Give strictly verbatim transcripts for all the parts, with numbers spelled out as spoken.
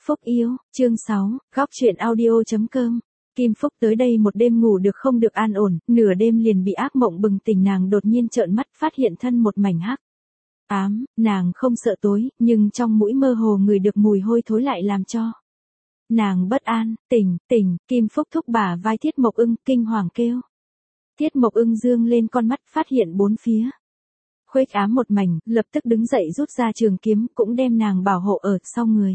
Phúc yêu, chương sáu, góc truyện audio.com. Kim Phúc tới đây một đêm ngủ được không được an ổn, nửa đêm liền bị ác mộng bừng tỉnh, nàng đột nhiên trợn mắt phát hiện thân một mảnh hắc ám, nàng không sợ tối, nhưng trong mũi mơ hồ ngửi được mùi hôi thối lại làm cho nàng bất an. Tỉnh, tỉnh, Kim Phúc thúc bả vai Thiết Mộc Ưng, kinh hoàng kêu. Thiết Mộc Ưng dương lên con mắt, phát hiện bốn phía khuếch ám một mảnh, lập tức đứng dậy rút ra trường kiếm, cũng đem nàng bảo hộ ở sau người.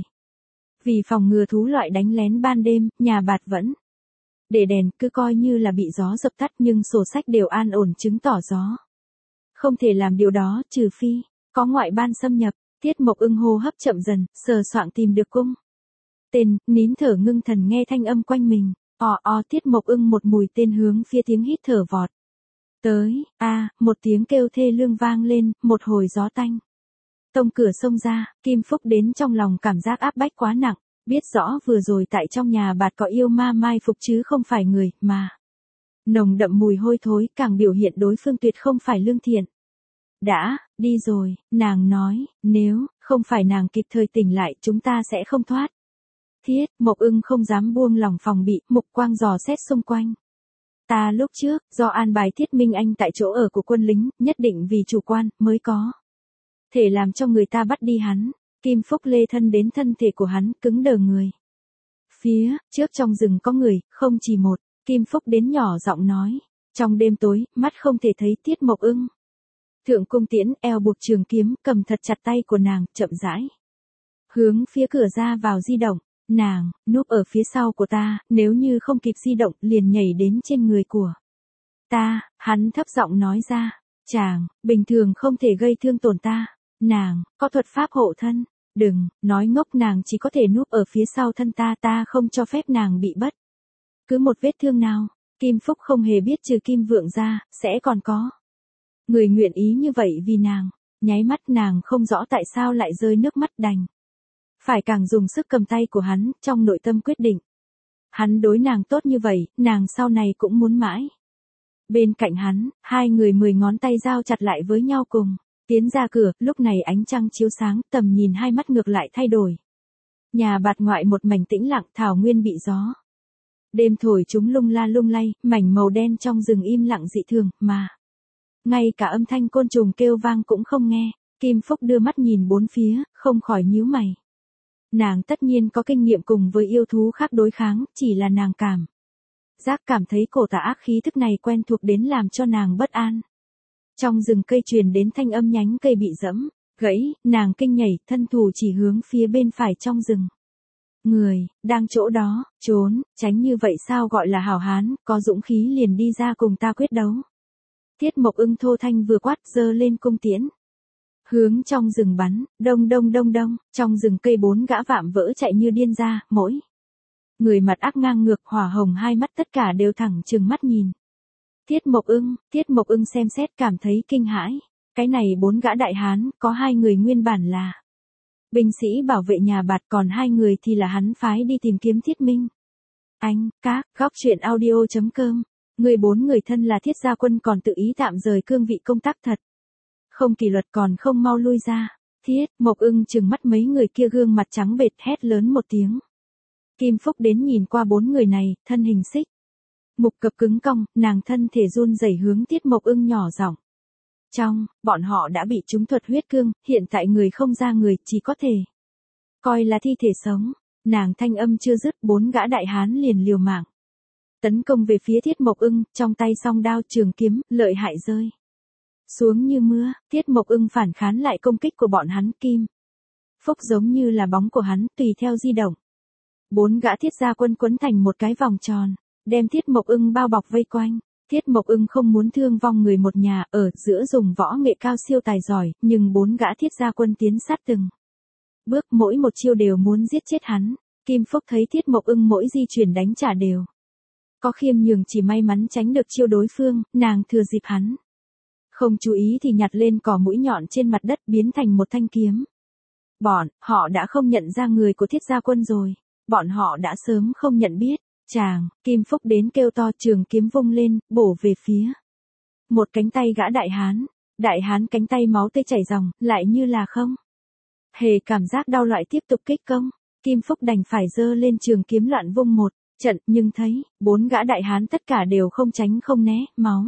Vì phòng ngừa thú loại đánh lén ban đêm, nhà bạt vẫn để đèn, cứ coi như là bị gió dập tắt, nhưng sổ sách đều an ổn chứng tỏ gió không thể làm điều đó, trừ phi có ngoại ban xâm nhập. Thiết Mộc Ưng hô hấp chậm dần, sờ soạng tìm được cung tên, nín thở ngưng thần nghe thanh âm quanh mình. O o, Thiết Mộc Ưng một mũi tên hướng phía tiếng hít thở vọt tới. A, một tiếng kêu thê lương vang lên, một hồi gió tanh tông cửa xông ra. Kim Phúc đến trong lòng cảm giác áp bách quá nặng, biết rõ vừa rồi tại trong nhà bạt có yêu ma mai phục chứ không phải người, mà nồng đậm mùi hôi thối, càng biểu hiện đối phương tuyệt không phải lương thiện. Đã, đi rồi, nàng nói, nếu không phải nàng kịp thời tỉnh lại, chúng ta sẽ không thoát. Thiết Mộc Ưng không dám buông lỏng phòng bị, mục quang dò xét xung quanh. Ta lúc trước, do an bài Thiết Minh Anh tại chỗ ở của quân lính, nhất định vì chủ quan, mới có thể làm cho người ta bắt đi hắn. Kim Phúc lê thân đến thân thể của hắn, cứng đờ người. Phía trước trong rừng có người, không chỉ một. Kim Phúc đến nhỏ giọng nói. Trong đêm tối, mắt không thể thấy Thiết Mộc Ưng. Thượng cung tiễn, eo buộc trường kiếm, cầm thật chặt tay của nàng, chậm rãi hướng phía cửa ra vào di động. Nàng núp ở phía sau của ta, nếu như không kịp di động, liền nhảy đến trên người của ta. Hắn thấp giọng nói ra. Chàng bình thường không thể gây thương tổn ta. Nàng có thuật pháp hộ thân. Đừng nói ngốc, nàng chỉ có thể núp ở phía sau thân ta, ta không cho phép nàng bị bất cứ một vết thương nào. Kim Phúc không hề biết trừ Kim Vượng ra, sẽ còn có người nguyện ý như vậy vì nàng. Nháy mắt nàng không rõ tại sao lại rơi nước mắt, đành phải càng dùng sức cầm tay của hắn, trong nội tâm quyết định. Hắn đối nàng tốt như vậy, nàng sau này cũng muốn mãi bên cạnh hắn. Hai người mười ngón tay giao chặt lại với nhau cùng tiến ra cửa. Lúc này ánh trăng chiếu sáng, tầm nhìn hai mắt ngược lại thay đổi. Nhà bạt ngoại một mảnh tĩnh lặng, thảo nguyên bị gió đêm thổi chúng lung la lung lay, mảnh màu đen trong rừng im lặng dị thường, mà ngay cả âm thanh côn trùng kêu vang cũng không nghe. Kim Phúc đưa mắt nhìn bốn phía, không khỏi nhíu mày. Nàng tất nhiên có kinh nghiệm cùng với yêu thú khác đối kháng, chỉ là nàng cảm giác cảm thấy cổ tà ác khí thức này quen thuộc đến làm cho nàng bất an. Trong rừng cây truyền đến thanh âm nhánh cây bị dẫm gãy, nàng kinh nhảy, thân thủ chỉ hướng phía bên phải trong rừng. Người đang chỗ đó, trốn, tránh như vậy sao gọi là hảo hán, có dũng khí liền đi ra cùng ta quyết đấu. Thiết Mộc Ưng thô thanh vừa quát, giơ lên cung tiễn hướng trong rừng bắn. Đông đông đông đông, trong rừng cây bốn gã vạm vỡ chạy như điên ra, mỗi người mặt ác ngang ngược, hỏa hồng hai mắt, tất cả đều thẳng trừng mắt nhìn Thiết Mộc Ưng. Thiết Mộc Ưng xem xét cảm thấy kinh hãi. Cái này bốn gã đại hán, có hai người nguyên bản là binh sĩ bảo vệ nhà bạt, còn hai người thì là hắn phái đi tìm kiếm Thiết Minh Anh. Các góc truyện audio.com. Người bốn người thân là Thiết gia quân còn tự ý tạm rời cương vị công tác, thật không kỷ luật, còn không mau lui ra. Thiết Mộc Ưng trừng mắt mấy người kia, gương mặt trắng bệch, hét lớn một tiếng. Kim Phúc đến nhìn qua bốn người này, thân hình xích mục cập cứng cong, nàng thân thể run rẩy hướng Thiết Mộc Ưng nhỏ giọng. Trong bọn họ đã bị trúng thuật huyết cương, hiện tại người không ra người, chỉ có thể coi là thi thể sống. Nàng thanh âm chưa dứt, bốn gã đại hán liền liều mạng tấn công về phía Thiết Mộc Ưng, trong tay song đao trường kiếm, lợi hại rơi xuống như mưa. Thiết Mộc Ưng phản kháng lại công kích của bọn hắn. Kim Phúc giống như là bóng của hắn, tùy theo di động. Bốn gã Thiết gia quân quấn thành một cái vòng tròn, đem Thiết Mộc Ưng bao bọc vây quanh. Thiết Mộc Ưng không muốn thương vong người một nhà, ở giữa dùng võ nghệ cao siêu tài giỏi, nhưng bốn gã Thiết gia quân tiến sát từng bước, mỗi một chiêu đều muốn giết chết hắn. Kim Phúc thấy Thiết Mộc Ưng mỗi di chuyển đánh trả đều có khiêm nhường, chỉ may mắn tránh được chiêu đối phương. Nàng thừa dịp hắn không chú ý thì nhặt lên cỏ mũi nhọn trên mặt đất, biến thành một thanh kiếm. Bọn họ đã không nhận ra người của Thiết gia quân rồi. Bọn họ đã sớm không nhận biết. Chàng, Kim Phúc đến kêu to, trường kiếm vung lên, bổ về phía một cánh tay gã đại hán. Đại hán cánh tay máu tươi chảy ròng, lại như là không hề cảm giác đau, loại tiếp tục kích công. Kim Phúc đành phải giơ lên trường kiếm loạn vung một trận, nhưng thấy, bốn gã đại hán tất cả đều không tránh không né, máu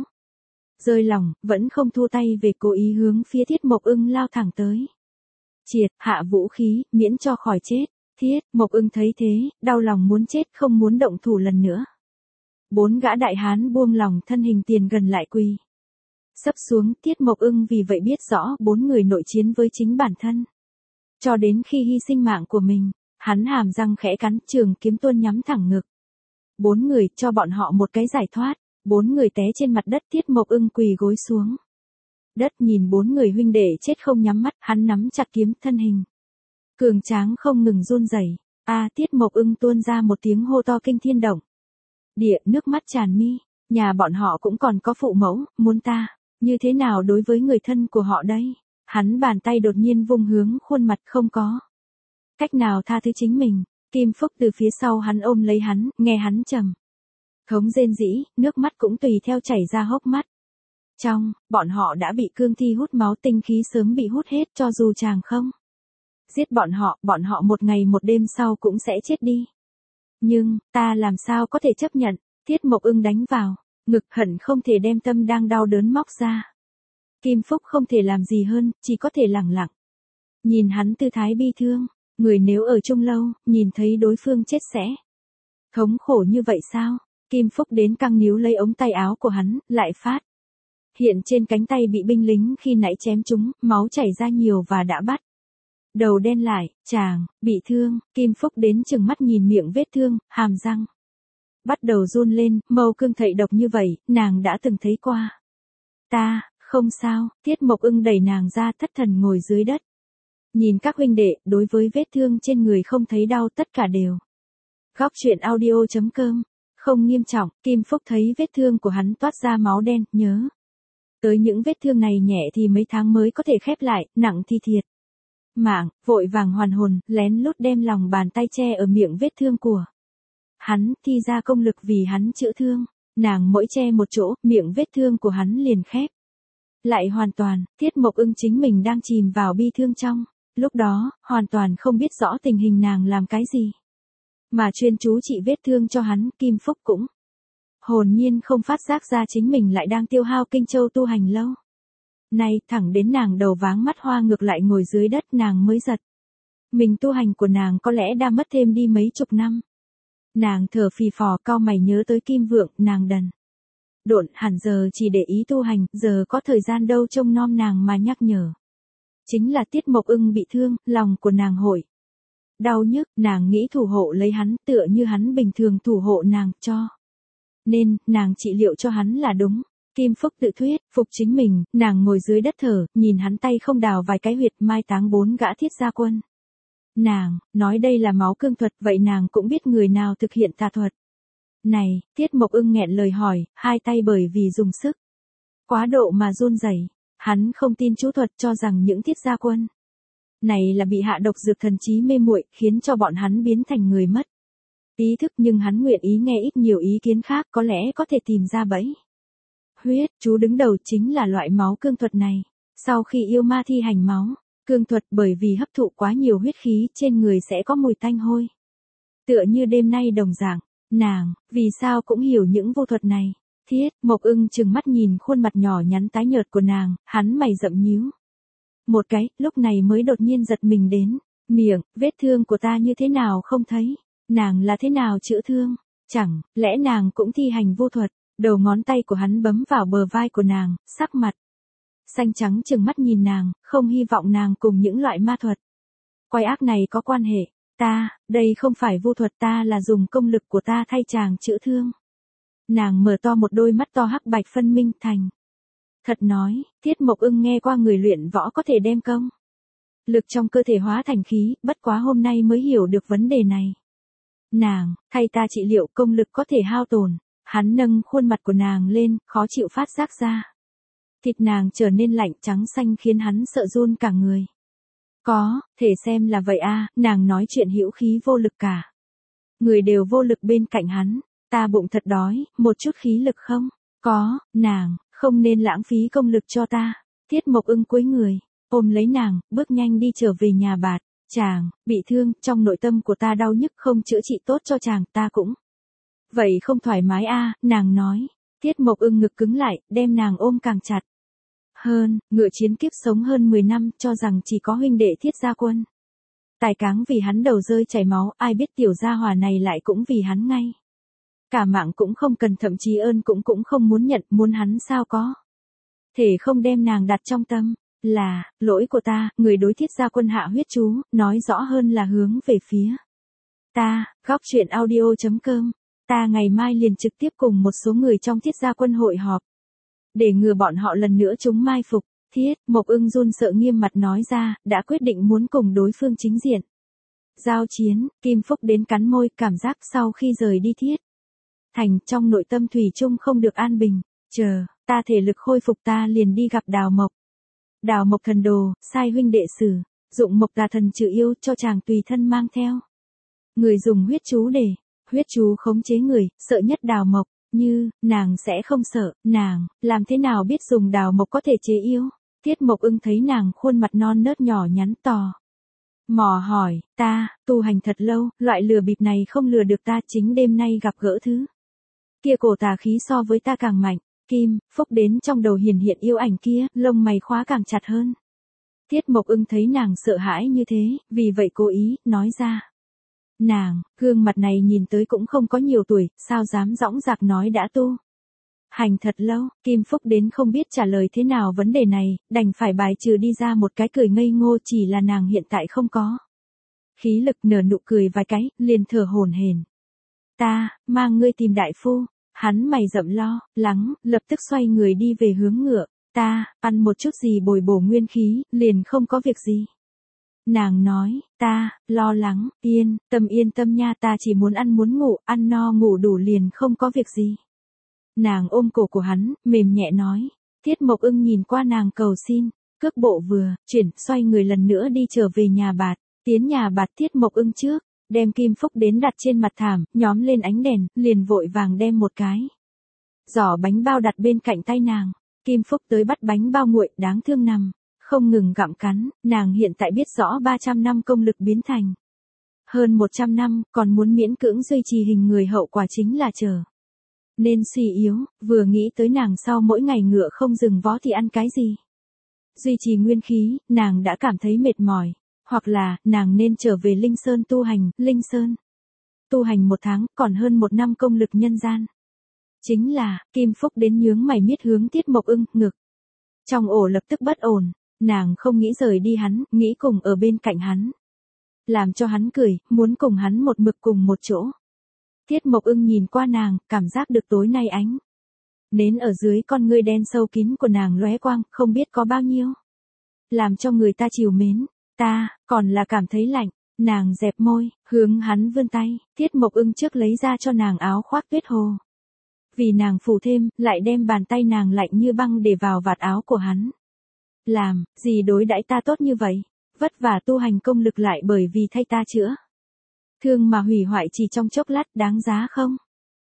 rơi lòng, vẫn không thua tay về cố ý hướng phía Thiết Mộc Ưng lao thẳng tới. Triệt, hạ vũ khí, miễn cho khỏi chết. Thiết Mộc Ưng thấy thế, đau lòng muốn chết không muốn động thủ lần nữa. Bốn gã đại hán buông lòng thân hình tiền gần lại quỳ sấp xuống. Thiết Mộc Ưng vì vậy biết rõ bốn người nội chiến với chính bản thân. Cho đến khi hy sinh mạng của mình, hắn hàm răng khẽ cắn, trường kiếm tuôn nhắm thẳng ngực. Bốn người, cho bọn họ một cái giải thoát. Bốn người té trên mặt đất. Thiết Mộc Ưng quỳ gối xuống đất nhìn bốn người huynh đệ chết không nhắm mắt, hắn nắm chặt kiếm, thân hình cường tráng không ngừng run rẩy. A, Thiết Mộc Ưng tuôn ra một tiếng hô to kinh thiên động địa, nước mắt tràn mi. Nhà bọn họ cũng còn có phụ mẫu, muốn ta như thế nào đối với người thân của họ đây? Hắn bàn tay đột nhiên vung hướng khuôn mặt, không có cách nào tha thứ chính mình. Kim Phúc từ phía sau hắn ôm lấy hắn, nghe hắn trầm thống rên rỉ, nước mắt cũng tùy theo chảy ra hốc mắt. Trong, bọn họ đã bị cương thi hút máu, tinh khí sớm bị hút hết, cho dù chàng không giết bọn họ, bọn họ một ngày một đêm sau cũng sẽ chết đi. Nhưng, ta làm sao có thể chấp nhận? Thiết Mộc Ưng đánh vào ngực, hận không thể đem tâm đang đau đớn móc ra. Kim Phúc không thể làm gì hơn, chỉ có thể lẳng lặng nhìn hắn tư thái bi thương. Người nếu ở chung lâu, nhìn thấy đối phương chết sẽ thống khổ như vậy sao? Kim Phúc đến căng níu lấy ống tay áo của hắn, lại phát hiện trên cánh tay bị binh lính khi nãy chém trúng, máu chảy ra nhiều và đã bắt đầu đen lại. Chàng bị thương. Kim Phúc đến chừng mắt nhìn miệng vết thương, hàm răng bắt đầu run lên. Mâu cương thậy độc như vậy, nàng đã từng thấy qua. Ta không sao. Thiết Mộc Ưng đẩy nàng ra, thất thần ngồi dưới đất nhìn các huynh đệ. Đối với vết thương trên người không thấy đau, tất cả đều. Góc truyện audio chấm com. Không nghiêm trọng. Kim Phúc thấy vết thương của hắn toát ra máu đen, nhớ tới những vết thương này nhẹ thì mấy tháng mới có thể khép lại, nặng thì thiệt mạng. Vội vàng hoàn hồn, lén lút đem lòng bàn tay che ở miệng vết thương của hắn, thi ra công lực vì hắn chữa thương. Nàng mỗi che một chỗ, miệng vết thương của hắn liền khép lại hoàn toàn. Thiết Mộc Ưng chính mình đang chìm vào bi thương trong lúc đó, hoàn toàn không biết rõ tình hình nàng làm cái gì, mà chuyên chú trị vết thương cho hắn. Kim Phúc cũng hồn nhiên không phát giác ra chính mình lại đang tiêu hao kinh châu tu hành lâu nay, thẳng đến nàng đầu váng mắt hoa ngược lại ngồi dưới đất, nàng mới giật mình tu hành của nàng có lẽ đã mất thêm đi mấy chục năm. Nàng thở phì phò, cau mày nhớ tới Kim Vượng. Nàng đần độn hẳn giờ chỉ để ý tu hành, giờ có thời gian đâu trông nom nàng mà nhắc nhở. Chính là Thiết Mộc Ưng bị thương, lòng của nàng hội đau nhức. Nàng nghĩ thủ hộ lấy hắn, tựa như hắn bình thường thủ hộ nàng, cho nên nàng trị liệu cho hắn là đúng. Kim Phúc tự thuyết phục chính mình. Nàng ngồi dưới đất thở, nhìn hắn tay không đào vài cái huyệt mai táng bốn gã thiết gia quân. Nàng nói đây là máu cương thuật, vậy nàng cũng biết người nào thực hiện tà thuật này. Thiết Mộc Ưng nghẹn lời hỏi, hai tay bởi vì dùng sức quá độ mà run rẩy. Hắn không tin chú thuật, cho rằng những thiết gia quân này là bị hạ độc dược, thần trí mê muội, khiến cho bọn hắn biến thành người mất ý thức. Nhưng hắn nguyện ý nghe ít nhiều ý kiến khác, có lẽ có thể tìm ra bẫy huyết. Chú đứng đầu chính là loại máu cương thuật này. Sau khi yêu ma thi hành máu cương thuật, bởi vì hấp thụ quá nhiều huyết khí, trên người sẽ có mùi tanh hôi, tựa như đêm nay đồng dạng. Nàng vì sao cũng hiểu những vô thuật này. Thiết Mộc Ưng trừng mắt nhìn khuôn mặt nhỏ nhắn tái nhợt của nàng, hắn mày rậm nhíu một cái, lúc này mới đột nhiên giật mình đến. Miệng vết thương của ta như thế nào không thấy? Nàng là thế nào chữa thương? Chẳng lẽ nàng cũng thi hành vô thuật? Đầu ngón tay của hắn bấm vào bờ vai của nàng, sắc mặt xanh trắng trừng mắt nhìn nàng, không hy vọng nàng cùng những loại ma thuật quái ác này có quan hệ. Ta, đây không phải vô thuật, ta là dùng công lực của ta thay chàng chữa thương. Nàng mở to một đôi mắt to hắc bạch phân minh, thành thật nói. Thiết Mộc Ưng nghe qua người luyện võ có thể đem công lực trong cơ thể hóa thành khí, bất quá hôm nay mới hiểu được vấn đề này. Nàng thay ta trị liệu, công lực có thể hao tổn. Hắn nâng khuôn mặt của nàng lên, khó chịu phát giác ra thịt nàng trở nên lạnh trắng xanh, khiến hắn sợ run cả người. Có thể xem là vậy a. Nàng nói chuyện hữu khí vô lực, cả người đều vô lực bên cạnh hắn. Ta bụng thật đói, một chút khí lực không có. Nàng không nên lãng phí công lực cho ta. Thiết Mộc Ưng cúi người ôm lấy nàng, bước nhanh đi trở về nhà bạt. Chàng, bị thương, trong nội tâm của ta đau nhức không chữa trị tốt cho chàng, ta cũng. Vậy không thoải mái a, nàng nói. Tiết Mộc Ưng ngực cứng lại, đem nàng ôm càng chặt. Hơn, ngựa chiến kiếp sống hơn mười năm, cho rằng chỉ có huynh đệ Thiết Gia Quân. Tài cáng vì hắn đầu rơi chảy máu, ai biết tiểu gia hòa này lại cũng vì hắn ngay. Cả mạng cũng không cần, thậm chí ơn cũng cũng không muốn nhận, muốn hắn sao có. Thể không đem nàng đặt trong tâm, là, lỗi của ta, người đối Thiết Gia Quân hạ huyết chú, nói rõ hơn là hướng về phía. Ta, góc truyện audio chấm com, ta ngày mai liền trực tiếp cùng một số người trong Thiết Gia Quân hội họp. Để ngừa bọn họ lần nữa chúng mai phục, Thiết Mộc Ưng run sợ nghiêm mặt nói ra, đã quyết định muốn cùng đối phương chính diện. Giao chiến, Kim Phúc đến cắn môi, cảm giác sau khi rời đi Thiết Thành trong nội tâm thủy chung không được an bình, chờ, ta thể lực khôi phục ta liền đi gặp Đào Mộc. Đào Mộc thần đồ, sai huynh đệ sử, dụng mộc tà thần trừ yêu cho chàng tùy thân mang theo. Người dùng huyết chú để, huyết chú khống chế người, sợ nhất Đào Mộc, như, nàng sẽ không sợ, nàng, làm thế nào biết dùng Đào Mộc có thể chế yêu. Tiết Mộc Ưng thấy nàng khuôn mặt non nớt nhỏ nhắn tò. Mò hỏi, ta, tu hành thật lâu, loại lừa bịp này không lừa được ta, chính đêm nay gặp gỡ thứ. Kia cổ tà khí so với ta càng mạnh, Kim, Phúc đến trong đầu hiển hiện yêu ảnh kia, lông mày khóa càng chặt hơn. Tiết Mộc Ưng thấy nàng sợ hãi như thế, vì vậy cố ý, nói ra. Nàng, gương mặt này nhìn tới cũng không có nhiều tuổi, sao dám dõng dạc nói đã tu. Hành thật lâu, Kim Phúc đến không biết trả lời thế nào vấn đề này, đành phải bài trừ đi ra một cái cười ngây ngô, chỉ là nàng hiện tại không có. Khí lực nở nụ cười vài cái, liền thở hổn hển. Ta, mang ngươi tìm đại phu, hắn mày rậm lo, lắng, lập tức xoay người đi về hướng ngựa, ta, ăn một chút gì bồi bổ nguyên khí, liền không có việc gì. Nàng nói, ta, lo lắng, yên, tâm yên tâm nha, ta chỉ muốn ăn muốn ngủ, ăn no ngủ đủ liền không có việc gì. Nàng ôm cổ của hắn, mềm nhẹ nói. Tiết Mộc Ưng nhìn qua nàng cầu xin, cước bộ vừa, chuyển, xoay người lần nữa đi trở về nhà bạt, tiến nhà bạt Tiết Mộc Ưng trước, đem Kim Phúc đến đặt trên mặt thảm, nhóm lên ánh đèn, liền vội vàng đem một cái giỏ bánh bao đặt bên cạnh tay nàng. Kim Phúc tới bắt bánh bao nguội, đáng thương nằm, không ngừng gặm cắn, nàng hiện tại biết rõ ba trăm năm công lực biến thành hơn một trăm năm, còn muốn miễn cưỡng duy trì hình người, hậu quả chính là chờ nên suy yếu, vừa nghĩ tới nàng sau mỗi ngày ngựa không dừng vó thì ăn cái gì. Duy trì nguyên khí, nàng đã cảm thấy mệt mỏi, hoặc là, nàng nên trở về Linh Sơn tu hành, Linh Sơn. Tu hành một tháng, còn hơn một năm công lực nhân gian. Chính là, Kim Phúc đến nhướng mày miết hướng Tiết Mộc Ưng, ngực. Trong ổ lập tức bất ổn, nàng không nghĩ rời đi hắn, nghĩ cùng ở bên cạnh hắn. Làm cho hắn cười, muốn cùng hắn một mực cùng một chỗ. Tiết Mộc Ưng nhìn qua nàng, cảm giác được tối nay ánh nến ở dưới con ngươi đen sâu kín của nàng lóe quang, không biết có bao nhiêu. Làm cho người ta chiều mến, ta, còn là cảm thấy lạnh, nàng dẹp môi, hướng hắn vươn tay, Tiết Mộc Ưng trước lấy ra cho nàng áo khoác tuyết hồ. Vì nàng phủ thêm, lại đem bàn tay nàng lạnh như băng để vào vạt áo của hắn. Làm, gì đối đãi ta tốt như vậy, vất vả tu hành công lực lại bởi vì thay ta chữa thương mà hủy hoại chỉ trong chốc lát, đáng giá không?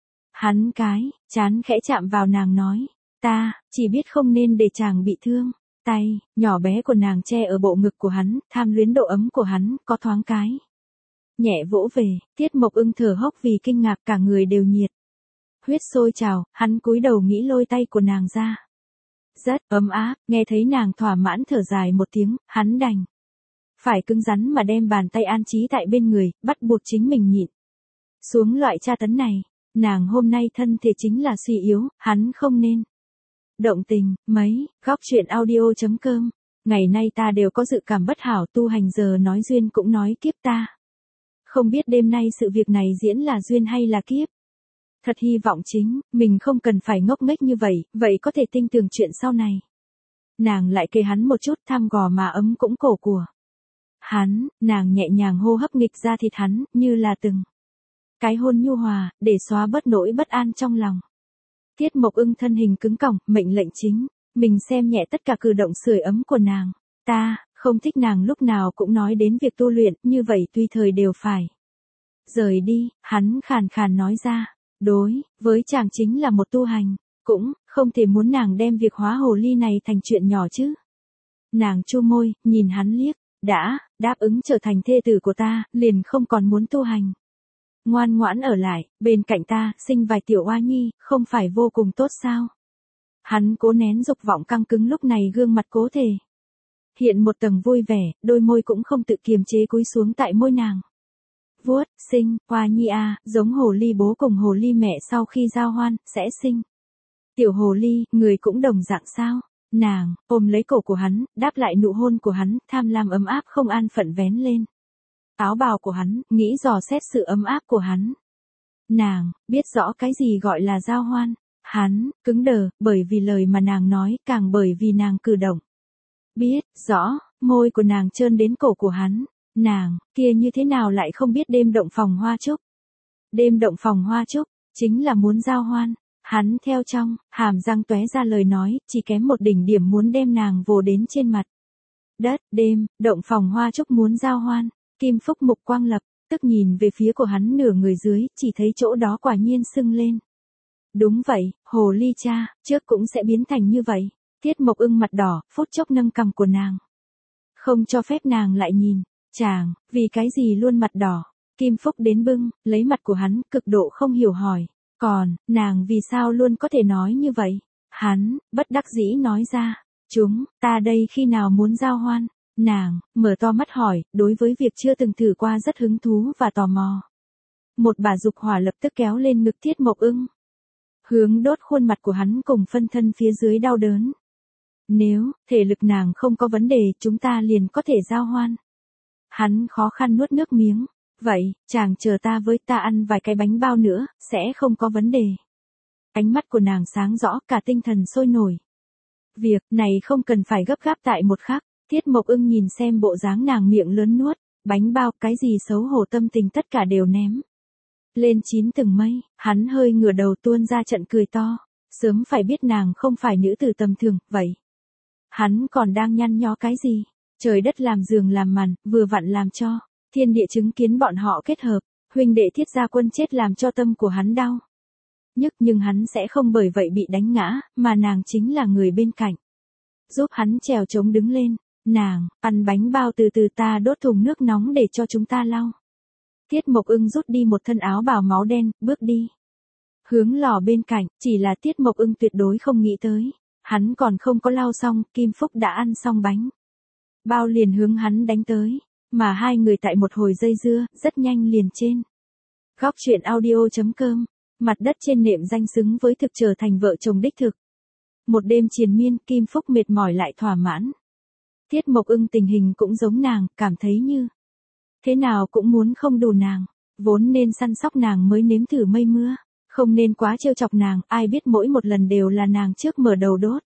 Hắn cái, chán khẽ chạm vào nàng nói, ta, chỉ biết không nên để chàng bị thương. Tay, nhỏ bé của nàng che ở bộ ngực của hắn, tham luyến độ ấm của hắn, có thoáng cái. Nhẹ vỗ về, Tiết Mộc Ưng thở hốc vì kinh ngạc, cả người đều nhiệt. Huyết sôi trào, hắn cúi đầu nghĩ lôi tay của nàng ra. Rất ấm áp, nghe thấy nàng thỏa mãn thở dài một tiếng, hắn đành phải cứng rắn mà đem bàn tay an trí tại bên người, bắt buộc chính mình nhịn xuống loại tra tấn này. Nàng hôm nay thân thể chính là suy yếu, hắn không nên động tình. Mấy, góc truyện audio chấm com, ngày nay ta đều có dự cảm bất hảo, tu hành giờ nói duyên cũng nói kiếp ta. Không biết đêm nay sự việc này diễn là duyên hay là kiếp. Thật hy vọng chính, mình không cần phải ngốc nghếch như vậy, vậy có thể tinh tường chuyện sau này. Nàng lại kề hắn một chút, thăm gò mà ấm cũng cổ của hắn, nàng nhẹ nhàng hô hấp nghịch ra thịt hắn, như là từng cái hôn nhu hòa, để xóa bớt nỗi bất an trong lòng. Tiết Mộc Ưng thân hình cứng còng, mệnh lệnh chính, mình xem nhẹ tất cả cử động sưởi ấm của nàng. Ta, không thích nàng lúc nào cũng nói đến việc tu luyện, như vậy tùy thời đều phải rời đi, hắn khàn khàn nói ra, đối, với chàng chính là một tu hành, cũng, không thể muốn nàng đem việc hóa hồ ly này thành chuyện nhỏ chứ. Nàng chu môi, nhìn hắn liếc, Đã, đáp ứng trở thành thê tử của ta, liền không còn muốn tu hành. Ngoan ngoãn ở lại, bên cạnh ta, sinh vài tiểu oa nhi, không phải vô cùng tốt sao? Hắn cố nén dục vọng căng cứng lúc này gương mặt cố thể. Hiện một tầng vui vẻ, đôi môi cũng không tự kiềm chế cúi xuống tại môi nàng. Vuốt, sinh, oa nhi a, giống hồ ly bố cùng hồ ly mẹ sau khi giao hoan, sẽ sinh. Tiểu hồ ly, người cũng đồng dạng sao? Nàng, ôm lấy cổ của hắn, đáp lại nụ hôn của hắn, tham lam ấm áp không an phận vén lên. Áo bào của hắn, nghĩ dò xét sự ấm áp của hắn. Nàng, biết rõ cái gì gọi là giao hoan. Hắn, cứng đờ, bởi vì lời mà nàng nói, càng bởi vì nàng cử động. Biết, rõ, môi của nàng trơn đến cổ của hắn. Nàng, kia như thế nào lại không biết đêm động phòng hoa trúc. Đêm động phòng hoa trúc, chính là muốn giao hoan. Hắn theo trong, hàm răng tóe ra lời nói, chỉ kém một đỉnh điểm muốn đem nàng vồ đến trên mặt. Đất, đêm, động phòng hoa trúc muốn giao hoan. Kim Phúc mục quang lập, tức nhìn về phía của hắn nửa người dưới, chỉ thấy chỗ đó quả nhiên sưng lên. Đúng vậy, hồ ly cha, trước cũng sẽ biến thành như vậy. Tiết Mộc Ưng mặt đỏ, phút chốc nâng cằm của nàng. Không cho phép nàng lại nhìn. Chàng, vì cái gì luôn mặt đỏ. Kim Phúc đến bưng, lấy mặt của hắn, cực độ không hiểu hỏi. Còn, nàng vì sao luôn có thể nói như vậy? Hắn, bất đắc dĩ nói ra. Chúng, ta đây khi nào muốn giao hoan? Nàng, mở to mắt hỏi, đối với việc chưa từng thử qua rất hứng thú và tò mò. Một bà dục hỏa lập tức kéo lên ngực Tiết Mộc Ưng. Hướng đốt khuôn mặt của hắn cùng phân thân phía dưới đau đớn. Nếu, thể lực nàng không có vấn đề, chúng ta liền có thể giao hoan. Hắn khó khăn nuốt nước miếng. Vậy, chàng chờ ta với ta ăn vài cái bánh bao nữa, sẽ không có vấn đề. Ánh mắt của nàng sáng rõ, cả tinh thần sôi nổi. Việc này không cần phải gấp gáp tại một khắc. Tiết Mộc Ưng nhìn xem bộ dáng nàng miệng lớn nuốt, bánh bao, cái gì xấu hổ tâm tình tất cả đều ném. Lên chín từng mây, hắn hơi ngửa đầu tuôn ra trận cười to. Sớm phải biết nàng không phải nữ tử tầm thường, vậy. Hắn còn đang nhăn nhó cái gì? Trời đất làm giường làm màn, vừa vặn làm cho. Thiên địa chứng kiến bọn họ kết hợp, huynh đệ Thiết Gia Quân chết làm cho tâm của hắn đau. Nhức nhưng hắn sẽ không bởi vậy bị đánh ngã, mà nàng chính là người bên cạnh. Giúp hắn trèo trống đứng lên. Nàng, ăn bánh bao từ từ ta đốt thùng nước nóng để cho chúng ta lau. Tiết Mộc Ưng rút đi một thân áo bào máu đen, bước đi. Hướng lò bên cạnh, chỉ là Tiết Mộc Ưng tuyệt đối không nghĩ tới. Hắn còn không có lau xong, Kim Phúc đã ăn xong bánh bao liền hướng hắn đánh tới. Mà hai người tại một hồi dây dưa, rất nhanh liền trên. Góc truyện audio chấm com, mặt đất trên nệm danh xứng với thực trở thành vợ chồng đích thực. Một đêm triền miên, Kim Phúc mệt mỏi lại thỏa mãn. Tiết Mộc Ưng tình hình cũng giống nàng, cảm thấy như thế nào cũng muốn không đủ nàng, vốn nên săn sóc nàng mới nếm thử mây mưa, không nên quá trêu chọc nàng, ai biết mỗi một lần đều là nàng trước mở đầu đốt.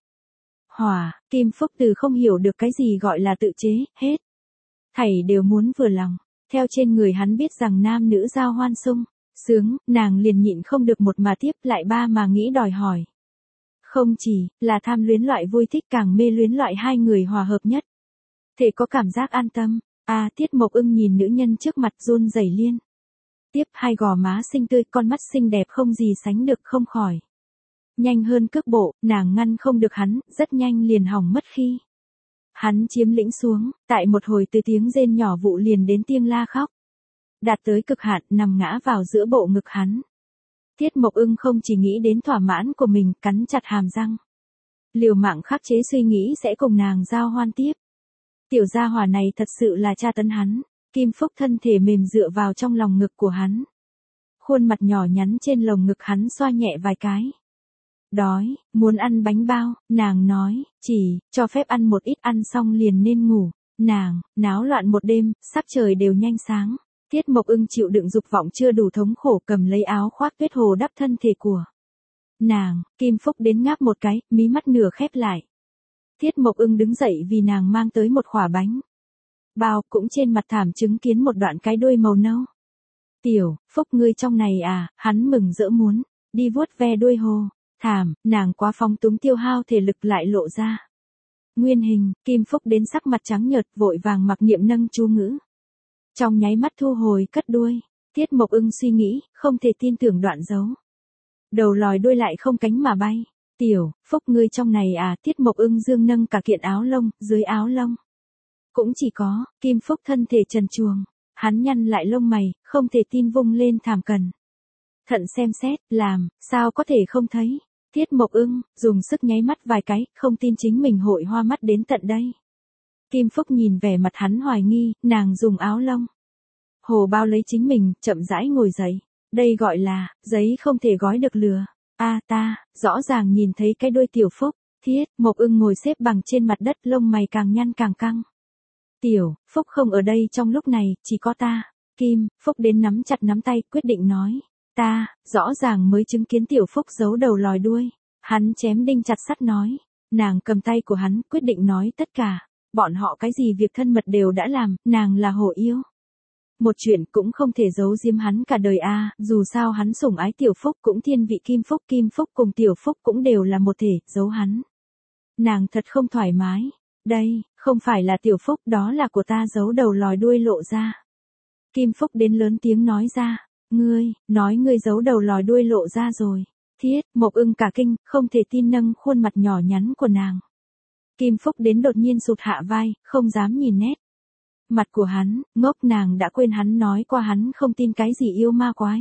Hỏa, Kim Phúc từ không hiểu được cái gì gọi là tự chế, hết. Thảy đều muốn vừa lòng, theo trên người hắn biết rằng nam nữ giao hoan sung, sướng, nàng liền nhịn không được một mà tiếp lại ba mà nghĩ đòi hỏi. Không chỉ là tham luyến loại vui thích càng mê luyến loại hai người hòa hợp nhất. Thể có cảm giác an tâm, a Tiết Mộc Ưng nhìn nữ nhân trước mặt run rẩy liên. Tiếp hai gò má xinh tươi, con mắt xinh đẹp không gì sánh được không khỏi. Nhanh hơn cước bộ, nàng ngăn không được hắn, rất nhanh liền hỏng mất khi. Hắn chiếm lĩnh xuống, tại một hồi từ tiếng rên nhỏ vụ liền đến tiếng la khóc. Đạt tới cực hạn, nằm ngã vào giữa bộ ngực hắn. Tiết Mộc Ưng không chỉ nghĩ đến thỏa mãn của mình, cắn chặt hàm răng. Liều mạng khắc chế suy nghĩ sẽ cùng nàng giao hoan tiếp. Tiểu gia hỏa này thật sự là tra tấn hắn. Kim Phúc thân thể mềm dựa vào trong lòng ngực của hắn. Khuôn mặt nhỏ nhắn trên lồng ngực hắn xoa nhẹ vài cái. Đói, muốn ăn bánh bao, nàng nói, chỉ, cho phép ăn một ít, ăn xong liền nên ngủ. Nàng, náo loạn một đêm, sắp trời đều nhanh sáng. Tiết Mộc Ưng chịu đựng dục vọng chưa đủ thống khổ, cầm lấy áo khoác tuyết hồ đắp thân thể của nàng. Kim Phúc đến ngáp một cái, mí mắt nửa khép lại. Tiết Mộc Ưng đứng dậy vì nàng mang tới một khỏa bánh bao, cũng trên mặt thảm chứng kiến một đoạn cái đuôi màu nâu. Tiểu, Phúc ngươi trong này à, hắn mừng rỡ muốn đi vuốt ve đuôi hồ. Thảm, nàng quá phóng túng tiêu hao thể lực lại lộ ra. Nguyên hình, Kim Phúc đến sắc mặt trắng nhợt vội vàng mặc niệm nâng chú ngữ. Trong nháy mắt thu hồi cất đuôi, Tiết Mộc Ưng suy nghĩ, không thể tin tưởng đoạn dấu. Đầu lòi đuôi lại không cánh mà bay. Tiểu, Phúc ngươi trong này à, Tiết Mộc Ưng dương nâng cả kiện áo lông, dưới áo lông. Cũng chỉ có, Kim Phúc thân thể trần truồng. Hắn nhăn lại lông mày, không thể tin vung lên thảm cần. Thận xem xét, làm, sao có thể không thấy. Tiết Mộc Ưng, dùng sức nháy mắt vài cái, không tin chính mình hội hoa mắt đến tận đây. Kim Phúc nhìn vẻ mặt hắn hoài nghi, nàng dùng áo lông hồ bao lấy chính mình, chậm rãi ngồi dậy. Đây gọi là, giấy không thể gói được lừa. A ta, rõ ràng nhìn thấy cái đuôi Tiểu Phúc. Thiết Mộc Ưng ngồi xếp bằng trên mặt đất, lông mày càng nhăn càng căng. Tiểu Phúc không ở đây trong lúc này, chỉ có ta. Kim Phúc đến nắm chặt nắm tay, quyết định nói. Ta, rõ ràng mới chứng kiến Tiểu Phúc giấu đầu lòi đuôi. Hắn chém đinh chặt sắt nói. Nàng cầm tay của hắn, quyết định nói tất cả. Bọn họ cái gì việc thân mật đều đã làm, nàng là hổ yêu. Một chuyện cũng không thể giấu giếm hắn cả đời a, à, dù sao hắn sủng ái Tiểu Phúc cũng thiên vị Kim Phúc, Kim Phúc cùng Tiểu Phúc cũng đều là một thể, giấu hắn. Nàng thật không thoải mái. Đây, không phải là Tiểu Phúc, đó là của ta giấu đầu lòi đuôi lộ ra. Kim Phúc đến lớn tiếng nói ra. Ngươi, nói ngươi giấu đầu lòi đuôi lộ ra rồi. Thiết Mộc Ưng cả kinh, không thể tin nâng khuôn mặt nhỏ nhắn của nàng. Kim Phúc đến đột nhiên sụt hạ vai, không dám nhìn nét mặt của hắn, ngốc, nàng đã quên hắn nói qua hắn không tin cái gì yêu ma quái.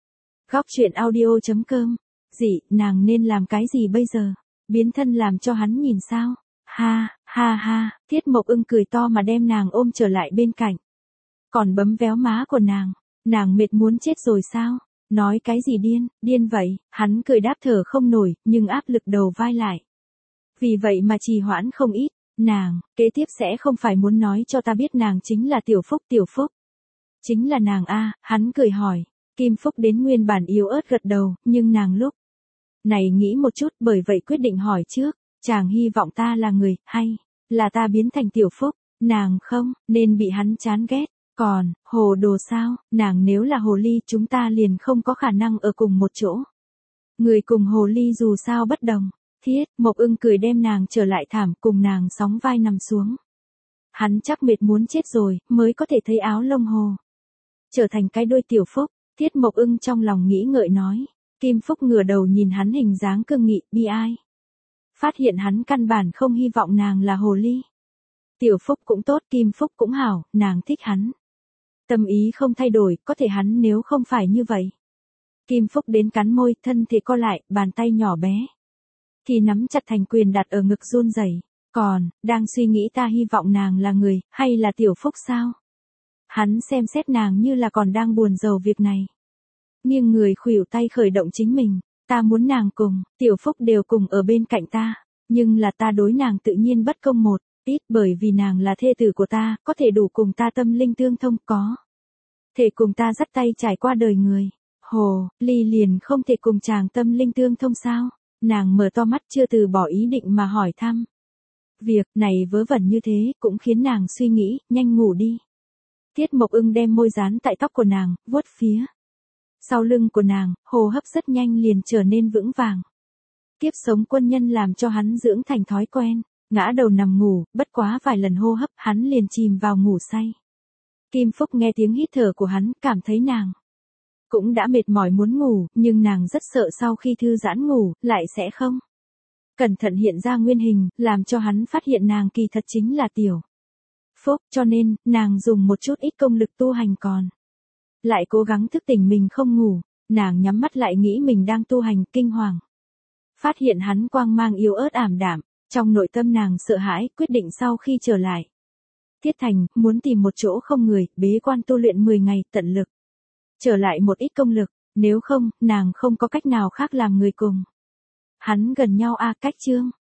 Góc truyện audio chấm com. Dị, nàng nên làm cái gì bây giờ? Biến thân làm cho hắn nhìn sao? Ha, ha ha, Thiết Mộc Ưng cười to mà đem nàng ôm trở lại bên cạnh. Còn bấm véo má của nàng. Nàng mệt muốn chết rồi sao? Nói cái gì điên, điên vậy? Hắn cười đáp thở không nổi, nhưng áp lực đầu vai lại. Vì vậy mà trì hoãn không ít. Nàng, kế tiếp sẽ không phải muốn nói cho ta biết nàng chính là Tiểu Phúc. Tiểu Phúc chính là nàng a, hắn cười hỏi. Kim Phúc đến nguyên bản yếu ớt gật đầu, nhưng nàng lúc này nghĩ một chút, bởi vậy quyết định hỏi trước. Chàng hy vọng ta là người, hay là ta biến thành Tiểu Phúc? Nàng không, nên bị hắn chán ghét. Còn, hồ đồ sao, nàng nếu là hồ ly chúng ta liền không có khả năng ở cùng một chỗ. Người cùng hồ ly dù sao bất đồng. Thiết Mộc Ưng cười đem nàng trở lại thảm, cùng nàng sóng vai nằm xuống. Hắn chắc mệt muốn chết rồi, mới có thể thấy áo lông hồ trở thành cái đuôi Tiểu Phúc. Thiết Mộc Ưng trong lòng nghĩ ngợi nói. Kim Phúc ngửa đầu nhìn hắn hình dáng cương nghị, bi ai. Phát hiện hắn căn bản không hy vọng nàng là hồ ly. Tiểu Phúc cũng tốt, Kim Phúc cũng hảo, nàng thích hắn. Tâm ý không thay đổi, có thể hắn nếu không phải như vậy. Kim Phúc đến cắn môi, thân thể co lại, bàn tay nhỏ bé thì nắm chặt thành quyền đặt ở ngực run rẩy. Còn, đang suy nghĩ ta hy vọng nàng là người, hay là Tiểu Phúc sao? Hắn xem xét nàng như là còn đang buồn rầu việc này. Nghiêng người khuỷu tay khởi động chính mình. Ta muốn nàng cùng, Tiểu Phúc đều cùng ở bên cạnh ta. Nhưng là ta đối nàng tự nhiên bất công một ít, bởi vì nàng là thê tử của ta, có thể đủ cùng ta tâm linh tương thông, có thể cùng ta dắt tay trải qua đời người. Hồ ly liền không thể cùng chàng tâm linh tương thông sao? Nàng mở to mắt chưa từ bỏ ý định mà hỏi thăm. Việc này vớ vẩn như thế cũng khiến nàng suy nghĩ, nhanh ngủ đi. Tiết Mộc Ưng đem môi dán tại tóc của nàng, vuốt phía sau lưng của nàng, hô hấp rất nhanh liền trở nên vững vàng. Kiếp sống quân nhân làm cho hắn dưỡng thành thói quen, ngã đầu nằm ngủ, bất quá vài lần hô hấp hắn liền chìm vào ngủ say. Kim Phúc nghe tiếng hít thở của hắn, cảm thấy nàng cũng đã mệt mỏi muốn ngủ, nhưng nàng rất sợ sau khi thư giãn ngủ, lại sẽ không cẩn thận hiện ra nguyên hình, làm cho hắn phát hiện nàng kỳ thật chính là Tiểu Phúc, cho nên, nàng dùng một chút ít công lực tu hành còn lại cố gắng thức tỉnh mình không ngủ, nàng nhắm mắt lại nghĩ mình đang tu hành, kinh hoàng. Phát hiện hắn quang mang yếu ớt ảm đạm, trong nội tâm nàng sợ hãi, quyết định sau khi trở lại Thiết Thành, muốn tìm một chỗ không người, bế quan tu luyện mười ngày, tận lực trở lại một ít công lực, nếu không, nàng không có cách nào khác làm người cùng hắn gần nhau a. Cách chương